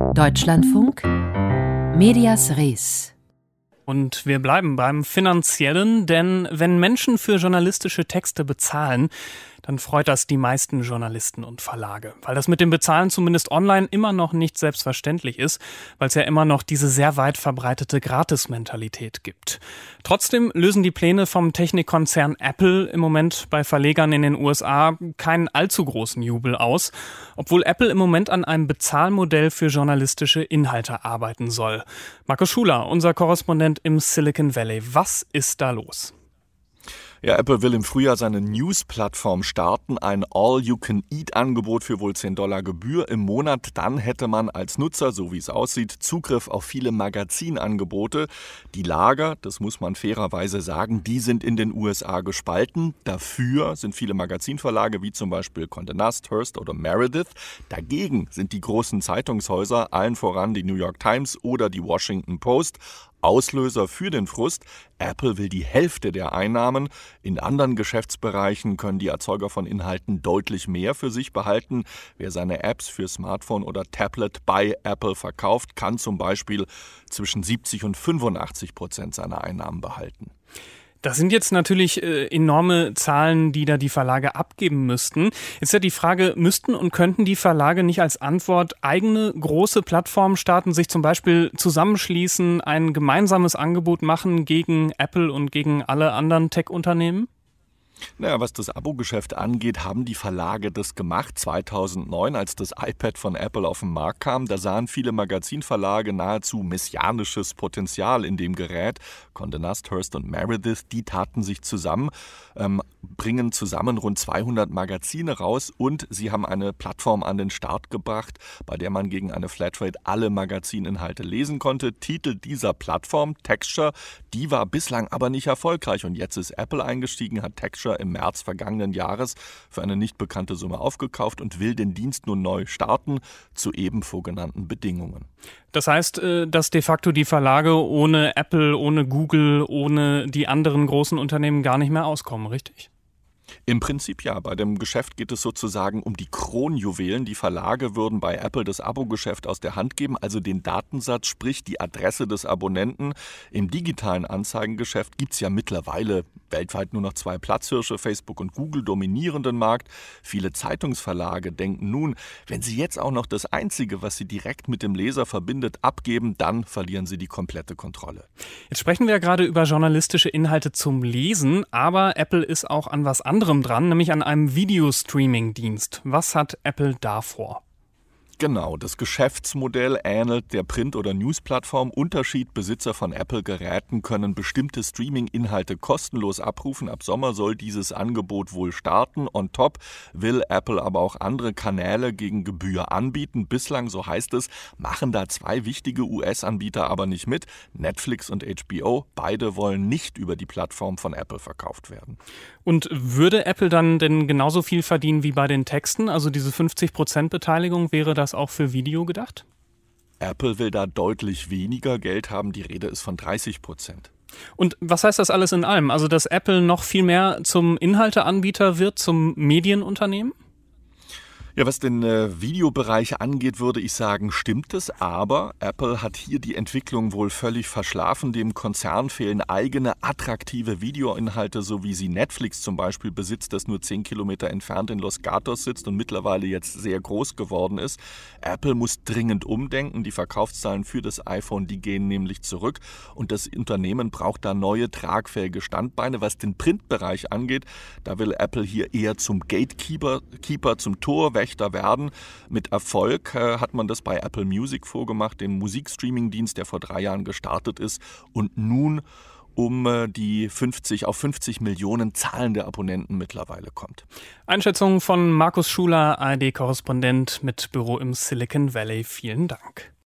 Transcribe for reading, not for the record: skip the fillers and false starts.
Deutschlandfunk Medias Res. Und wir bleiben beim Finanziellen, denn wenn Menschen für journalistische Texte bezahlen, dann freut das die meisten Journalisten und Verlage. Weil das mit dem Bezahlen zumindest online immer noch nicht selbstverständlich ist, weil es ja immer noch diese sehr weit verbreitete Gratis-Mentalität gibt. Trotzdem lösen die Pläne vom Technikkonzern Apple im Moment bei Verlegern in den USA keinen allzu großen Jubel aus, obwohl Apple im Moment an einem Bezahlmodell für journalistische Inhalte arbeiten soll. Markus Schuler, unser Korrespondent im Silicon Valley. Was ist da los? Ja, Apple will im Frühjahr seine News-Plattform starten, ein All-You-Can-Eat-Angebot für wohl $10 Gebühr im Monat. Dann hätte man als Nutzer, so wie es aussieht, Zugriff auf viele Magazinangebote. Die Lager, das muss man fairerweise sagen, die sind in den USA gespalten. Dafür sind viele Magazinverlage wie zum Beispiel Condé Nast, Hearst oder Meredith. Dagegen sind die großen Zeitungshäuser, allen voran die New York Times oder die Washington Post. Auslöser für den Frust: Apple will die Hälfte der Einnahmen. In anderen Geschäftsbereichen können die Erzeuger von Inhalten deutlich mehr für sich behalten. Wer seine Apps für Smartphone oder Tablet bei Apple verkauft, kann zum Beispiel zwischen 70% und 85% seiner Einnahmen behalten. Das sind jetzt natürlich enorme Zahlen, die da die Verlage abgeben müssten. Jetzt ja die Frage, müssten und könnten die Verlage nicht als Antwort eigene große Plattformen starten, sich zum Beispiel zusammenschließen, ein gemeinsames Angebot machen gegen Apple und gegen alle anderen Tech-Unternehmen? Naja, was das Abo-Geschäft angeht, haben die Verlage das gemacht. 2009, als das iPad von Apple auf den Markt kam, da sahen viele Magazinverlage nahezu messianisches Potenzial in dem Gerät. Condé Nast, Hearst und Meredith, die taten sich zusammen, bringen zusammen rund 200 Magazine raus und sie haben eine Plattform an den Start gebracht, bei der man gegen eine Flatrate alle Magazininhalte lesen konnte. Titel dieser Plattform, Texture, die war bislang aber nicht erfolgreich und jetzt ist Apple eingestiegen, hat Texture im März vergangenen Jahres für eine nicht bekannte Summe aufgekauft und will den Dienst nun neu starten zu eben vorgenannten Bedingungen. Das heißt, dass de facto die Verlage ohne Apple, ohne Google, ohne die anderen großen Unternehmen gar nicht mehr auskommen, richtig? Im Prinzip ja. Bei dem Geschäft geht es sozusagen um die Kronjuwelen. Die Verlage würden bei Apple das Abo-Geschäft aus der Hand geben, also den Datensatz, sprich die Adresse des Abonnenten. Im digitalen Anzeigengeschäft gibt es ja mittlerweile weltweit nur noch 2 Platzhirsche, Facebook und Google dominieren den Markt. Viele Zeitungsverlage denken nun, wenn sie jetzt auch noch das Einzige, was sie direkt mit dem Leser verbindet, abgeben, dann verlieren sie die komplette Kontrolle. Jetzt sprechen wir ja gerade über journalistische Inhalte zum Lesen, aber Apple ist auch an was anderem dran, nämlich an einem Videostreaming-Dienst. Was hat Apple da vor? Genau, das Geschäftsmodell ähnelt der Print- oder News-Plattform. Unterschied: Besitzer von Apple-Geräten können bestimmte Streaming-Inhalte kostenlos abrufen. Ab Sommer soll dieses Angebot wohl starten. On top will Apple aber auch andere Kanäle gegen Gebühr anbieten. Bislang, so heißt es, machen da 2 wichtige US-Anbieter aber nicht mit. Netflix und HBO, beide wollen nicht über die Plattform von Apple verkauft werden. Und würde Apple dann denn genauso viel verdienen wie bei den Texten? Also diese 50% Beteiligung, wäre das auch für Video gedacht? Apple will da deutlich weniger Geld haben. Die Rede ist von 30%. Und was heißt das alles in allem? Also, dass Apple noch viel mehr zum Inhalteanbieter wird, zum Medienunternehmen? Ja, was den Videobereich angeht, würde ich sagen, stimmt es. Aber Apple hat hier die Entwicklung wohl völlig verschlafen. Dem Konzern fehlen eigene, attraktive Videoinhalte, so wie sie Netflix zum Beispiel besitzt, das nur 10 Kilometer entfernt in Los Gatos sitzt und mittlerweile jetzt sehr groß geworden ist. Apple muss dringend umdenken. Die Verkaufszahlen für das iPhone, die gehen nämlich zurück. Und das Unternehmen braucht da neue, tragfähige Standbeine. Was den Printbereich angeht, da will Apple hier eher zum Gatekeeper, zum Torwächter werden. Mit Erfolg hat man das bei Apple Music vorgemacht, dem Musikstreaming-Dienst, der vor 3 Jahren gestartet ist und nun die 50 Millionen zahlende Abonnenten mittlerweile kommt. Einschätzung von Markus Schuler, ARD-Korrespondent mit Büro im Silicon Valley. Vielen Dank.